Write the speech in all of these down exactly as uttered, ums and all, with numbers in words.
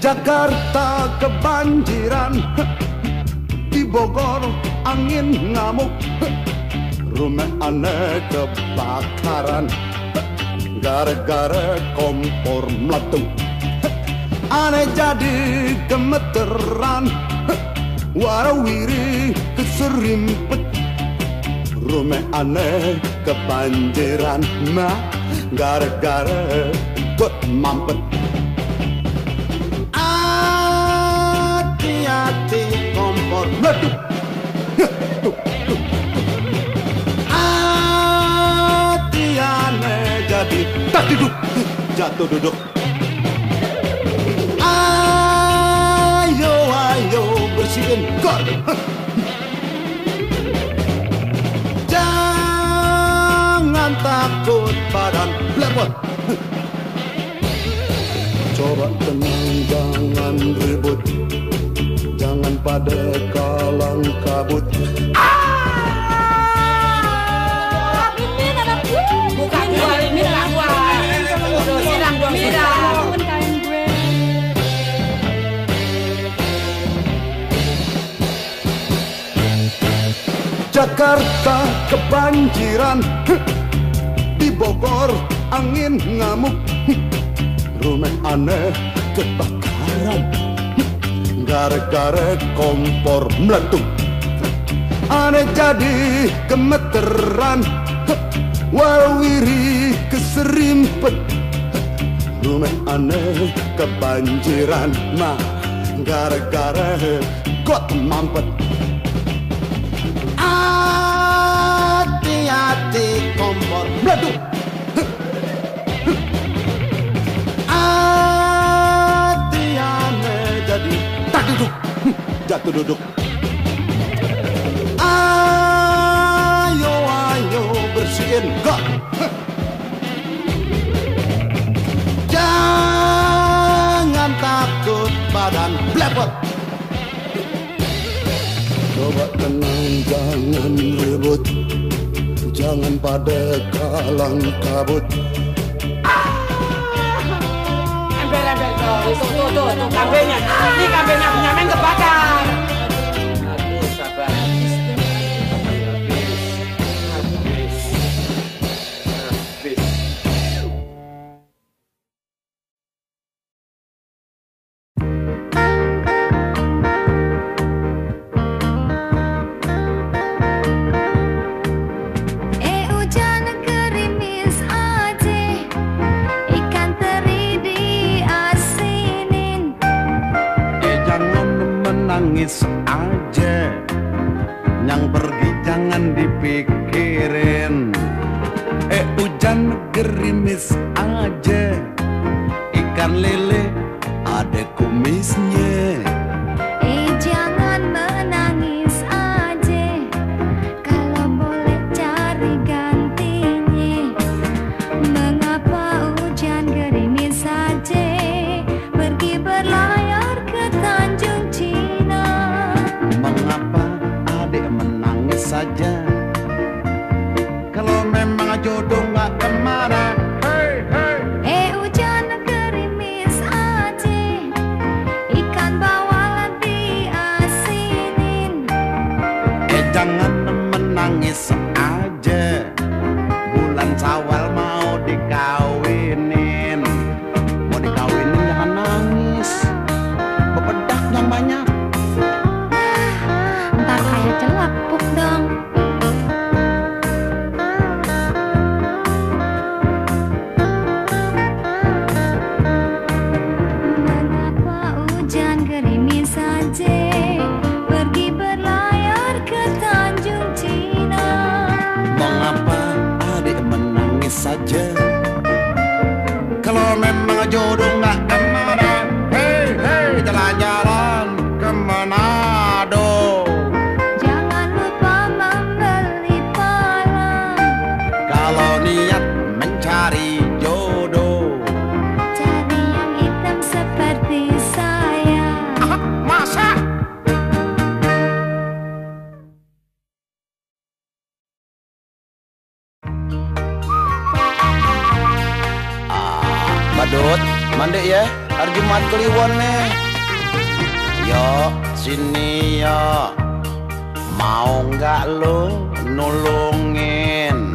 Jakarta kebanjiran, di Bogor angin ngamuk, rumah aneh kebakaran, gara-gara kompor meletup. Aneh jadi gemeteran, warawiri keserimpet, rumah aneh kebanjiran, mah gara-gara ikut mampet. Hati-hati kompor meletup, hati aneh jadi tak duduk, jatuh duduk. Ayo ayo bersihin gor, jangan takut badan blepot. Coba tenang, jangan ribut, jangan pada kalang kabut. Ah, Mimin anakku. Bukan gua, Mimin anak gua. Siram dong, siram. Kain gue. Jakarta kebanjiran, di Bogor angin ngamuk, rumah aneh kebakaran, gara-gara kompor meletup. Aneh jadi gemeteran, warawiri keserimpet, rumah aneh kebanjiran, mah gara-gara got mampet. Hati-hati kompor meletup, hati aneh jadi tak duduk, jatuh duduk. Ayo ayo bersihin got, jangan takut badan blepot. Coba tenang, jangan ribut, jangan pada kalang kabut. Ember-ember tuh, tuh, tuh, tuh, tuh, kambingnya. Ini kambingnya punya men kebakar. Aduh, sabar. Habis. Habis. Nangis aja, yang pergi jangan dipikirin. Eh hujan gerimis aja, ikan lele ada kumisnya. Eh jangan menangis aja, kalau boleh cari gantinya. Mengapa hujan gerimis saja, pergi berlayar ke Tanjung Cina. Mengapa adik menangis saja, kalau memang jodoh nggak kemana. Hey, hey. Eh hujan gerimis aja, ikan bawalan diasinin. Eh jangan menangis aja, bulan Syawal mau dikawinin. Mau dikawinin jangan nangis, bebedak yang banyak. Ntar kayak celapuk dong. Mengapa hujan gerimis saja, pergi berlayar ke Tanjung Cina. Mengapa adik menangis saja, kalau memang jodoh nggak kemana. Hei hei, jalan-jalan ke Manado. Jangan lupa membeli palang, Kalau niat mencari jodoh, cari yang hitam seperti saya. masa Badut, mandi ya, hari Jumat Kliwon nih. Yo sini yo, mau nggak lo nulungin?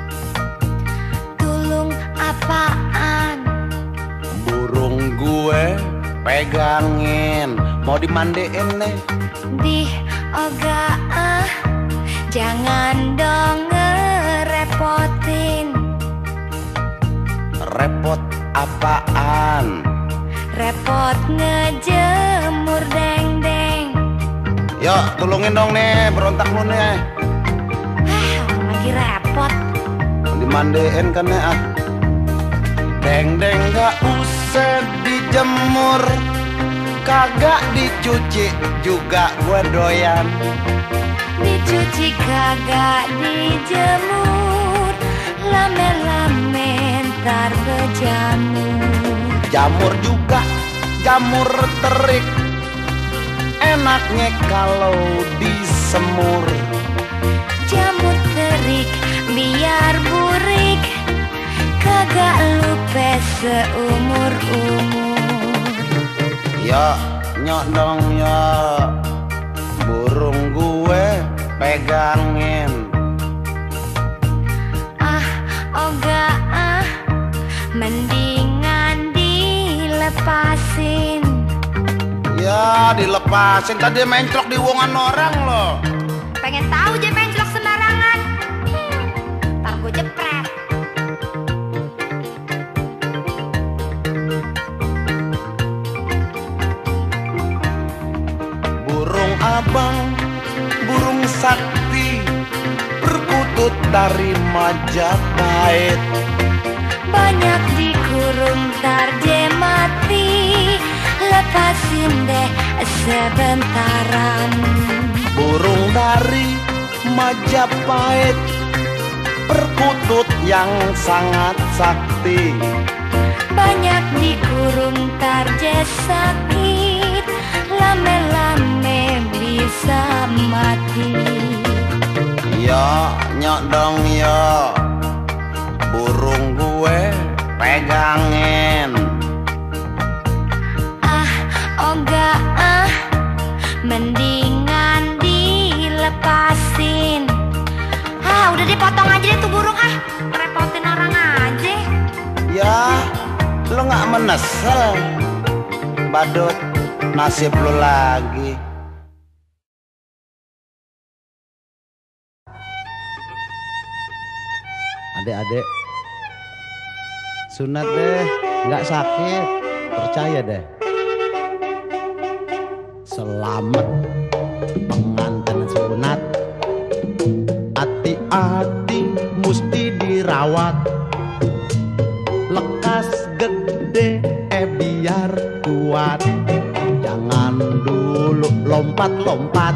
Tulung apaan? Burung gue pegangin, mau dimandiin nih. Di oga ah, jangan dong ngerepotin. Repot apaan? Repot ngejemur deng-deng. Yo tulungin dong nih, berontak lu nih. Ah, orang lagi repot. Dimandiin kan ya ah. Deng-deng gak usah dijemur, kagak dicuci juga gue doyan. Dicuci kagak dijemur, lame-lame ntar berjamur. Jamur juga, jamur terik, enaknya kalau disemur. Jamur terik biar burik, kagak lupa seumur-umur. Ya nyok dong ya, burung gue pegangin. Ah, oga ah, mendingan dilepasin. Ya dilepasin, tadi menclok di wongan orang loh. Pengen tahu je menclok sembarangan, ntar gue jepret. Burung abang, burung sakti, perkutut dari Majapahit. Banyak dikurung tar je mati, lepasin deh sebentaran. Burung dari Majapahit, perkutut yang sangat sakti. Banyak dikurung tar je sakit, lame-lame bisa mati. Yo nyok dong yo, burung gue pegangin. Ah, oga ah, mendingan dilepasin. Ah, udah dipotong aja deh tuh burung ah, repotin orang aja. Ya lo gak menesel, badut nasib lo lagi. Adik-adik, sunat deh, nggak sakit, percaya deh. Selamat pengantin sunat, hati-hati mesti dirawat. Lekas gede eh biar kuat, jangan dulu lompat-lompat.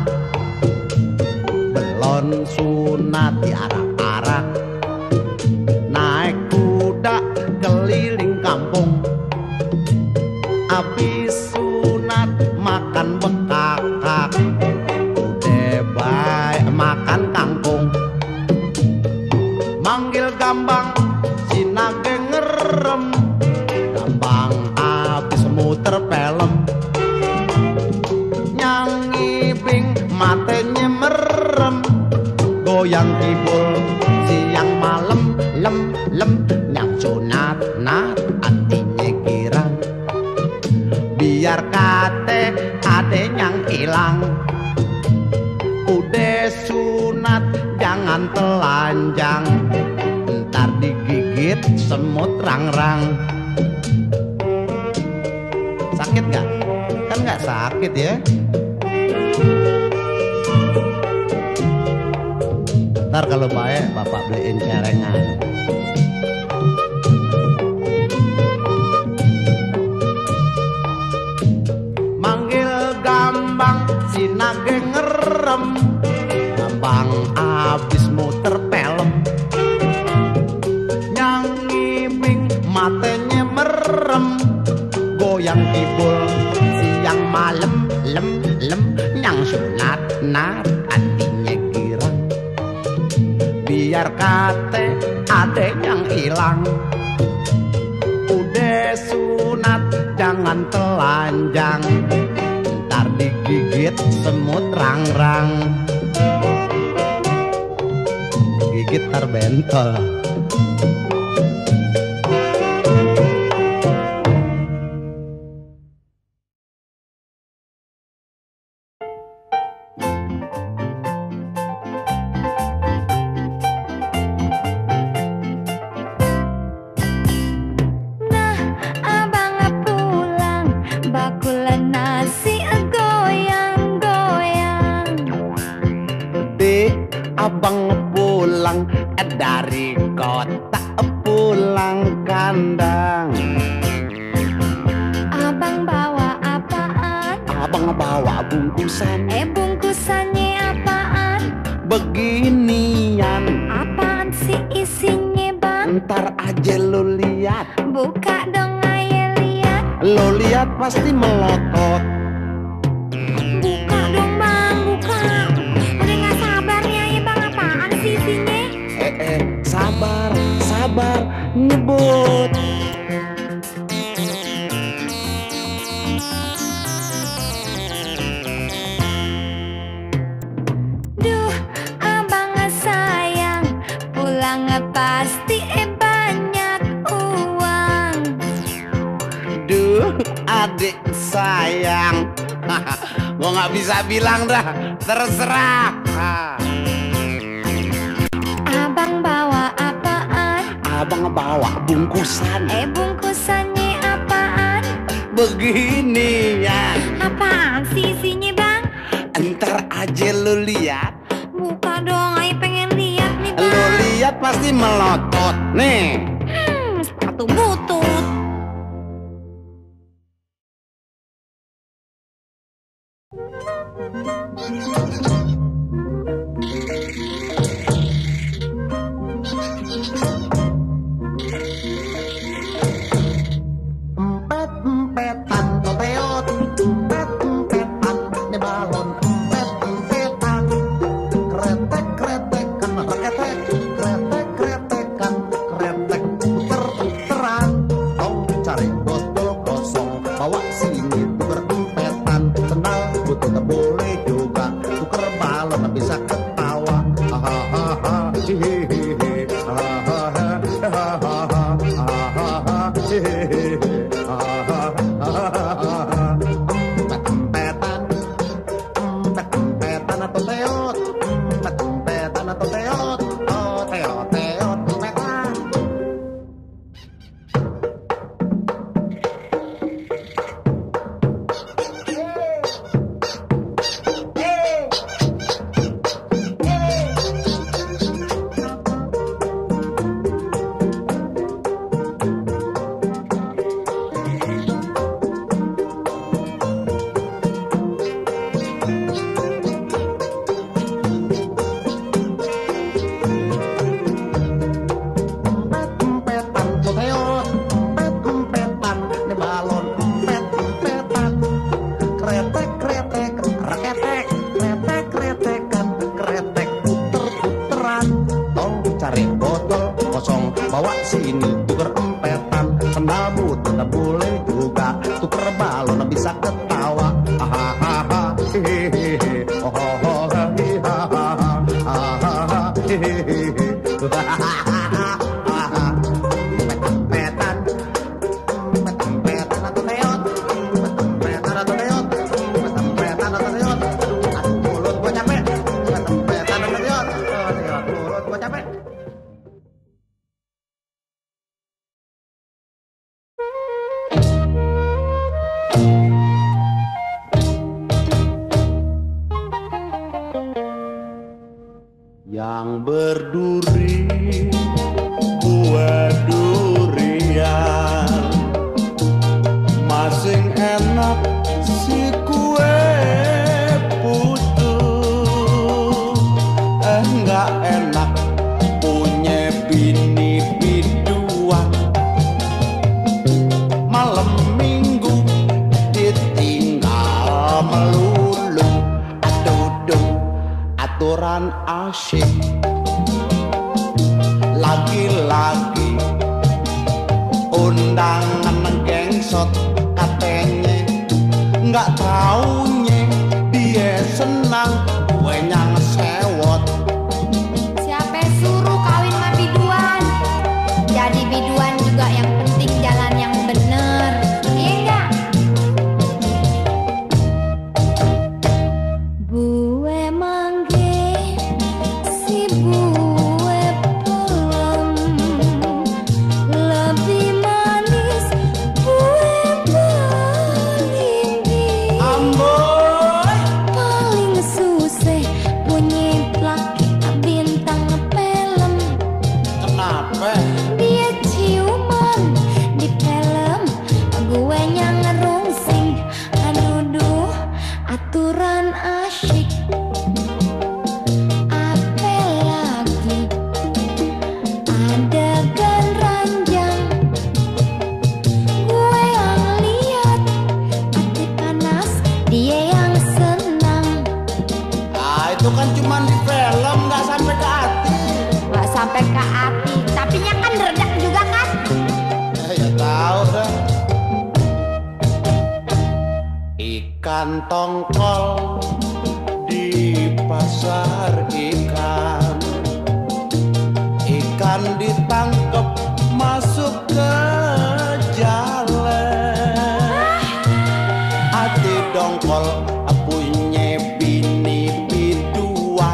Belon sunat diarak-arak, naik kuda keliling kampung. Abis sunat makan bekakak, udah baik makan kangkung. Manggil gambang sinage ngerem, gambang abis muter pelem. Nyanyi bing matenya merem, goyang kibul siang malam. Lem lem nyang sunat nat artinya girang, biar kate ade nyang ilang. Udah sunat jangan telanjang, ntar digigit semut rang-rang. Sakit gak? Kan gak sakit ya. Ntar kalau baik bapak beliin celengan. Manggil gambang sinage ngerem, gambang abis muter pelem. Nyanyi bing matanya merem, goyang kibul siang malam. Lem lem nyang sunat nat artinya girang, biar kate ade yang hilang. Udah sunat jangan telanjang, ntar di gigit semut rang-rang, gigit terbentol. Abang pulang dari kota, pulang kandang. Abang bawa apaan? Abang bawa bungkusan. Eh bungkusannya apaan? Beginian. Apaan sih isinya bang? Ntar aja lo lihat. Buka dong ayo lihat. Lo lihat pasti melotot. Buka dong bang, buka. Udah gak sabarnya ya bang, apaan sih isinya? Eh eh sabar, sabar, nyebut. Duh, abang sayang, pulang pasti eh banyak uang. Duh, adik sayang, gua nggak bisa bilang dah, terserah. Abang bawa apaan? Abang bawa bungkusan. Eh bungkusannya apaan? Beginian. Apaan sih isinya bang? Ntar aja lu lihat. Buka dong, ayo pengen lihat nih bang. Lu lihat pasti melotot nih. Hmm, sepatu butut. Empet-empetan toteot, empet-empetan di balon, empet-empetan, kretek-kretekan reketek, kretek-kretekan kretek, puter-puteran, tong cari botol kosong, bawa sini berempetan, sendal butut boleh juga, tuker balon bisa ketawa, hahaha, hihihi, hahaha, hahaha, hahaha, hihihi. Empet-empetan, empet-empetan atau teot, empet-empetan atau teot, oh teot, teot, empetan. Bawa sini tuker empetan, sendal butut boleh juga, tuker balon bisa ketawa, hahaha, hehehe, oh oh oh, hahaha, hahaha, hehehe, empet-empetan, empet-empetan atau teot, empet-empetan atau teot, empet-empetan atau teot, aduh mulut gua capek, empet-empetan atau teot, teot mulut gua capek. Yang berduri buah durian, masing enak si kue putu, eh nggak enak punya bini biduan, malam minggu ditinggal melulu, aduh aturan asyik, lagi-lagi undangan gengsot katanya, nggak taunya dia itu kan cuma di film, nggak sampai ke hati. Nggak sampai ke hati, tapi nya kan redak juga kan? Eh, ya tahu dah. Ikan tongkol di pasar ikan, ikan ditangkap masuk ke jalan. Hati dongkol punya bini biduan,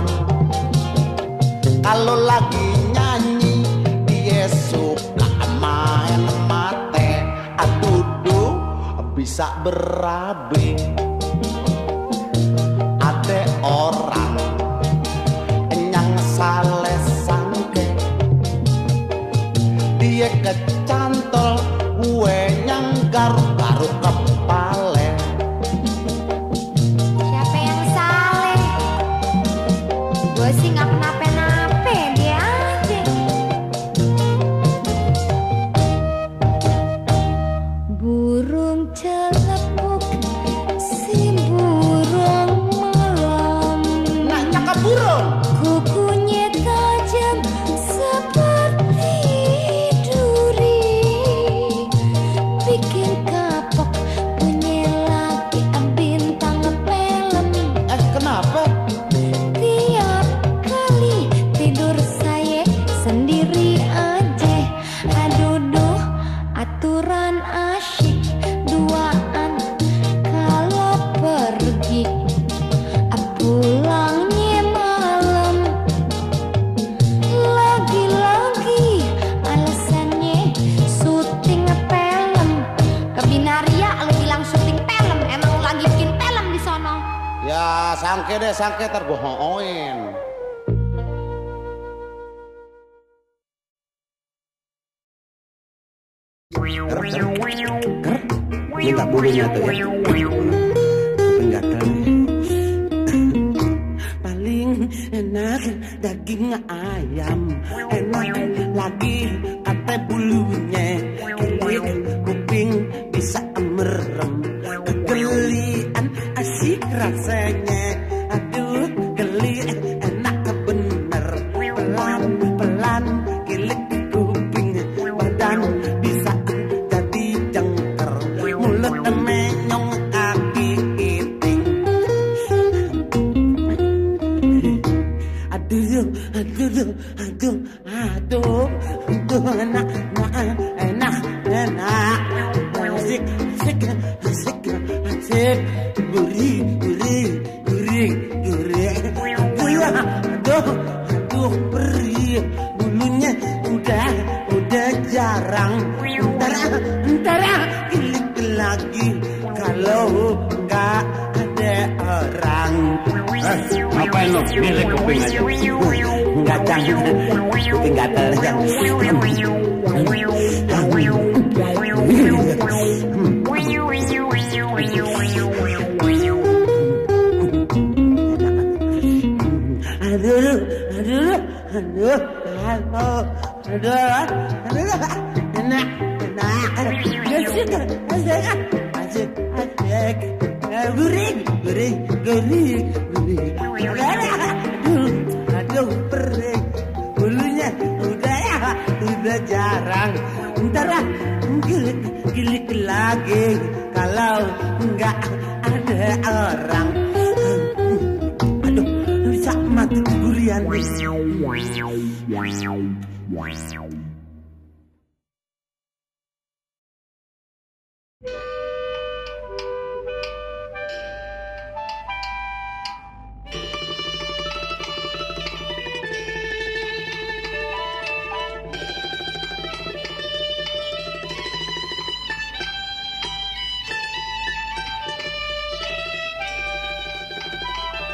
kalau lagi nyanyi dia suka main mate, aduduh bisa berabe. Ade orang yang saleh sangke, dia kecantol gue yang garuk-garuk kepale. Siapa yang saleh? Gue sih nggak kenapa-napa, dia aja. Burung celepuk, si burung malam. Nanya ke burung, Kukunya tajam seperti duri, bikin kapok punya laki bintang film. eh kenapa? Tiap kali tidur saya sendiri aja. Aduh duh, aturan asyik duaan kalau pergi pulangnya malam. Lagi-lagi alasannya syuting film. Ke Binaria lu bilang syuting film, emang lu lagi bikin film di sono? Ya sangke deh, sangke ntar gue hoin. Minta bulunya tuh ya. Penggatal. Paling enak daging ayam, enak lagi kate bulunya. Kulit kuping bisa merem, kegelian asik rasanya. Aduh geli enak bener, pelan-pelan gilik kuping, badan bisa jadi jengker, mulut menyong kaki iting. Aduh, aduh, aduh, aduh, aduh, enak, enak, enak, enak, asik, asik, asik, asik, gurih, gurih, gurih, gurih, aduh, aduh, aduh, perih, bulunya udah, udah jarang, ntar, ntar, gilik lagi, kalau nggak ada orang. Eh, ngapain lo? Milik kuping aja. Enggak, jangan. Kuping gatel aja. Aduh, aduh, aduh, aduh, aduh, aduh, enak, enak, asik, asik, asik, asik, gurih, gurih, gurih, gurih, aduh, aduh, perih, bulunya udah ya, udah jarang, ntar gilik, gilik lagi, kalau nggak ada orang. Aduh, bisa mati durian.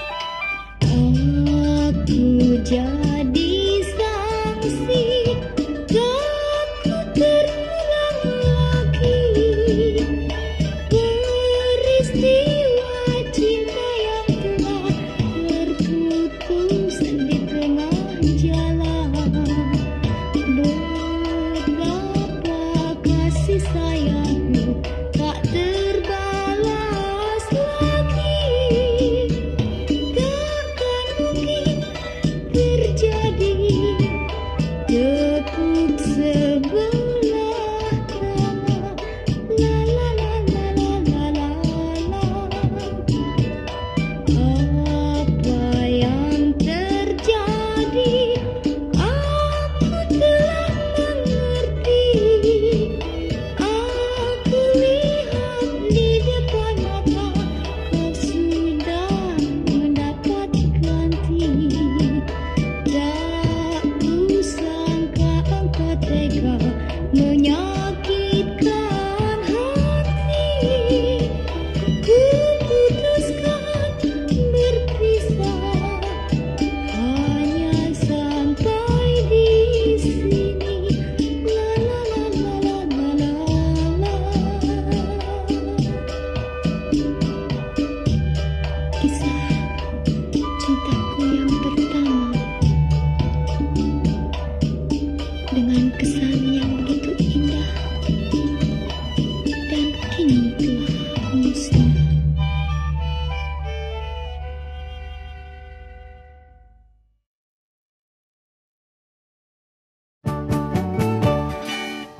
Aku jadi saksi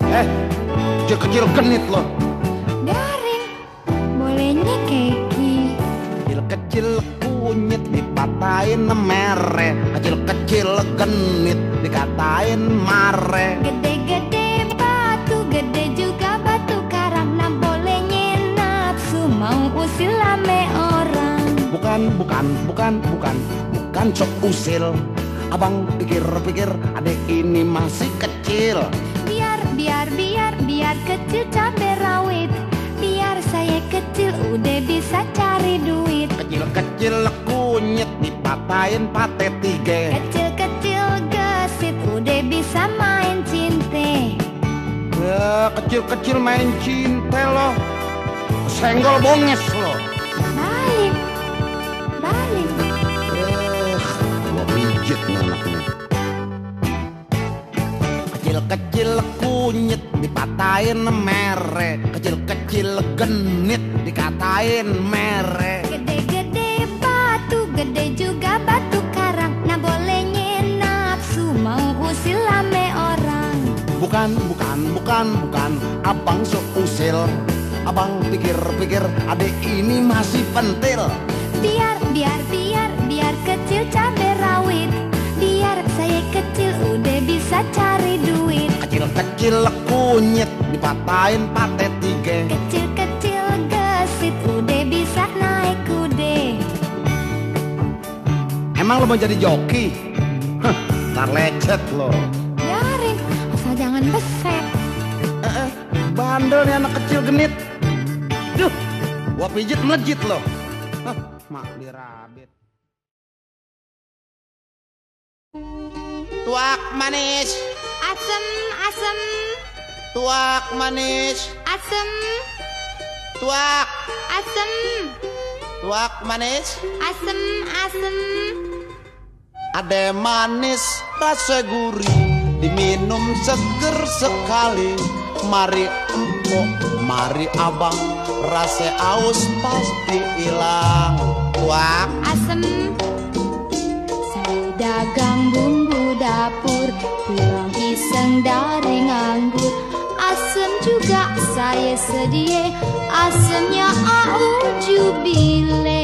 Eh, kecil-kecil genit loh. Daring, bolehnya keki. Kecil-kecil kunyit dipatahin mere, kecil-kecil genit dikatain mare. Gede-gede batu, gede juga batu karang. Nah bolehnya nafsu mau usil lame orang. Bukan, bukan, bukan, bukan, bukan sok usil. Abang pikir-pikir adek ini masih kecil. Biar, biar, biar, biar kecil cabai rawit. Biar saya kecil udah bisa cari duit. Kecil-kecil kunyit dipatahin pate tiga. Kecil-kecil gesit udah bisa main cinte. Ya, kecil-kecil main cinta loh. Senggol bonges loh. Balik, balik. Eh, gua pijit nih anaknya. Kecil-kecil kunyit dipatahin mere, kecil-kecil genit dikatain mere. Gede-gede batu, gede juga batu karang. Nah bolehnya nafsu mau usil lame orang. Bukan, bukan, bukan, bukan, abang sok usil. Abang pikir-pikir adek ini masih pentil. Biar, biar, biar, biar kecil cabai rawit. Biar saya kecil udah bisa cari duit. Kecil-kecil kunyit dipatahin pate tiga. Kecil-kecil gesit udah bisa naik kude. Emang lo mau jadi joki? Hah, ntar lecet lo. Biarin, asal jangan beset. Eh, eh, bandel nih anak kecil genit. Duh, gua pijit melejit lo. Hah, mak dirabit. Tuak manis, Asem, asem, tuak manis, asem, tuak, asem, tuak manis. asem, asem. Ade manis rasa gurih, diminum seger sekali. Mari empok, mari abang, rasa aus pasti hilang. Tuak, Asem, saya dagang bumbu dapur, tulang iseng dari nganggur. Asem juga saya sedia, asemnya aujubile.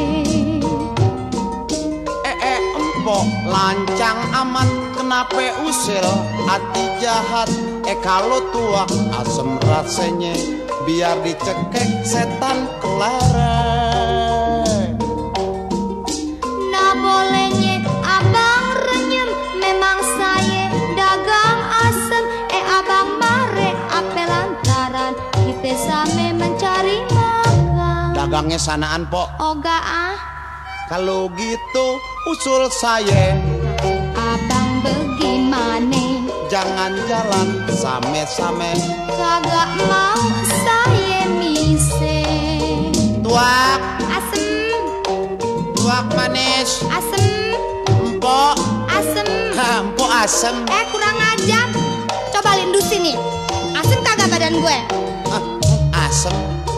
eh eh empok, lancang amat, kenapa usil? Hati jahat, eh kalau tuak asem rasanya, biar dicekek setan kelereng. Nah bolehnya abang renyem, memang saya dagang asem. Eh abang mare, ape lantaran kita same mencari makan. Dagangnya sanaan pok. Oga ah, Kalau gitu usul saya, abang bagaimana? jangan jalan same-same. Kagak mau saya mise. Tuak, Asem, tuak manis, asem, empok, asem. ha, empok asem. Eh kurang ajar. Coba lindu sini. Asem kagak badan gue? Ah, asem.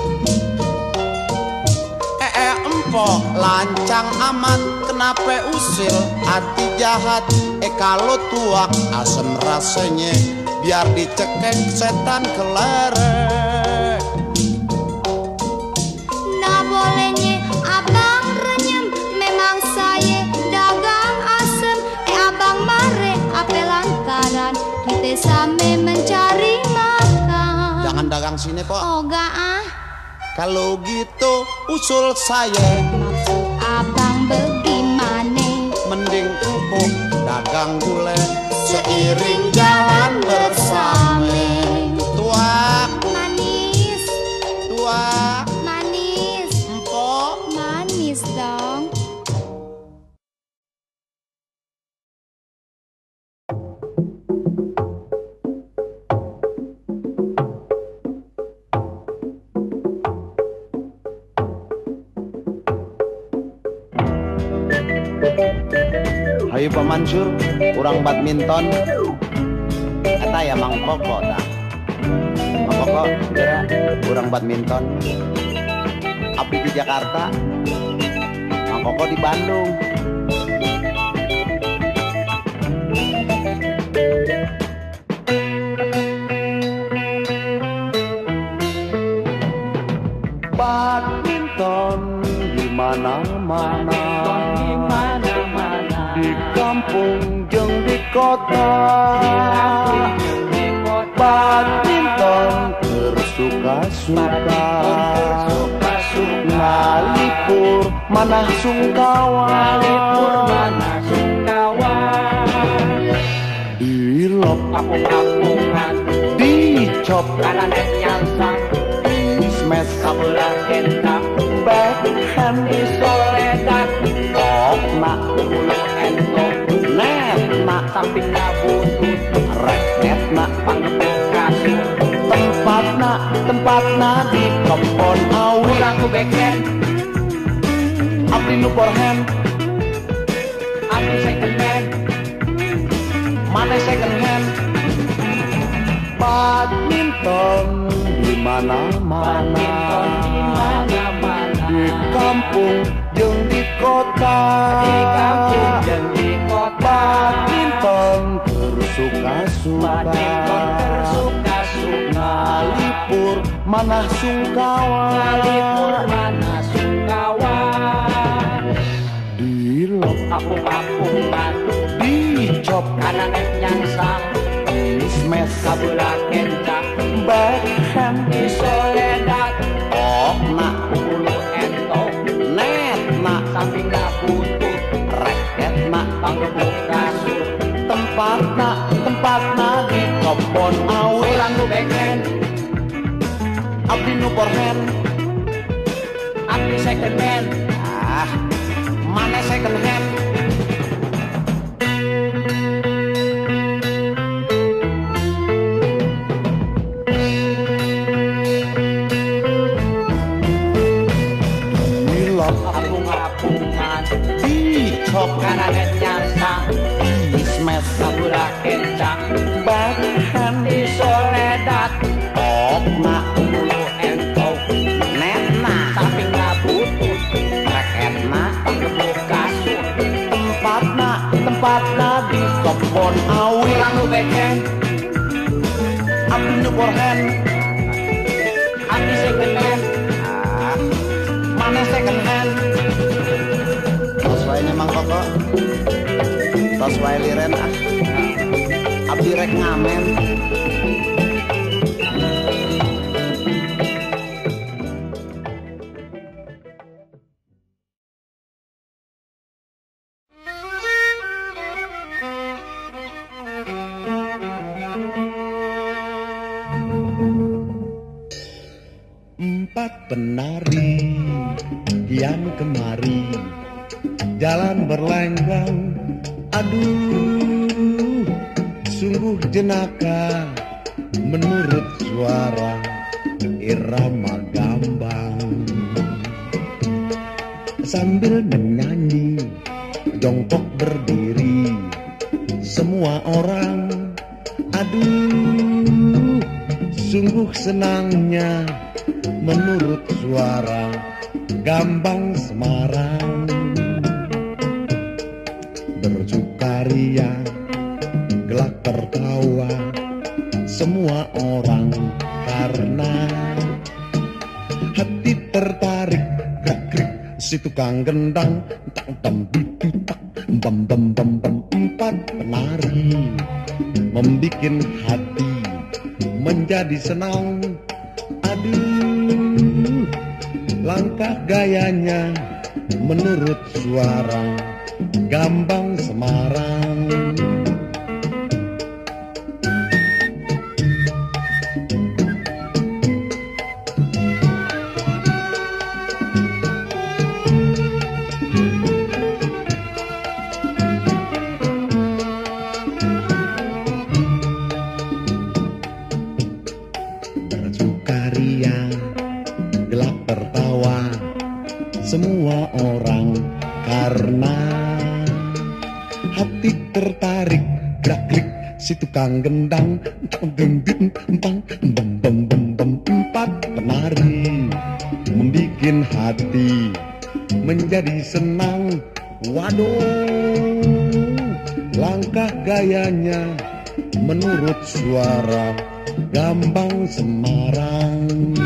Eh, eh, empok, lancang amat, kenapa usil? Hati jahat, eh kalau tuak asem rasanya, biar dicekek setan kelereng. Nah bolehnya abang renyem, memang saya dagang asem. Eh abang mare, ape lantaran kita same mencari makan. Jangan dagang sini pok. Oga ah, Kalau gitu usul saya, maksud abang bagaimana? mending empuk dagang gulai, seiring jalan bersama. Tuak, Manis, tuak, manis, empok. manis dong. Hayu Pak Mansur, kurang badminton. Eta ya Mang Koko dah. Mang Koko, kira kurang badminton. Abdi di Jakarta, Mang Koko di Bandung. kampung jeung di kota, badminton tersuka-suka, ngalipur manah sungkawa, dilop Kapung-kampungan dicop kananek nyangsang smash kabelah hentak backhand soledad okna ulu entok netna samping ngabutut raketna pangebuk kasur tempatna tempatna di kebon awi urang ku backhand abdi nu forehand abdi second hand mana second hand badminton di mana-mana di mana-mana di kampung jeung di kota, di kampung jeung di kota badminton tersuka-suka, badminton tersuka-suka ngalipur manah sungkawa, ngalipur mana sungkawa dilop kapung-kampungan dicop kananek nyangsang smash kabelah kencang backhand di soledad okna ulu entok netna samping ngabutut raketna pangebuk kasur tempatna tempatna di kebon awi urang ku backhand abdi nu forehand abdi second hand ah mana second hand dilop kapung-kampungan dicop kananek nyangsang smash kabelah kencang backhand di soledad okna ulu entok netna samping ngabutut raketna pangebuk kasur tempatna tempatna di kebon awi urang ku backhand abdi nu forehand abdi second hand ah mana second hand tos wae memang koko tos wae liren ah abdi rek ngamen empat penari kian kemari jalan berlenggang, aduh sungguh jenaka menurut suara irama gambang. Sambil menyanyi jongkok berdiri semua orang, aduh sungguh senangnya menurut suara gambang Semarang. Bersukaria gelak tertawa semua orang karena hati tertarik gerak-gerik si tukang gendang tang tam tak bam bam bam bam. Empat penari membikin hati menjadi senang, aduh langkah gayanya menurut suara gambang Semarang. Bersukaria gelap tertawa semua orang karena hati tertarik gerak-gerik si tukang gendang deng deng bang bam bam bam bam. Empat penari membikin hati menjadi senang, waduh langkah gayanya menurut suara gambang Semarang.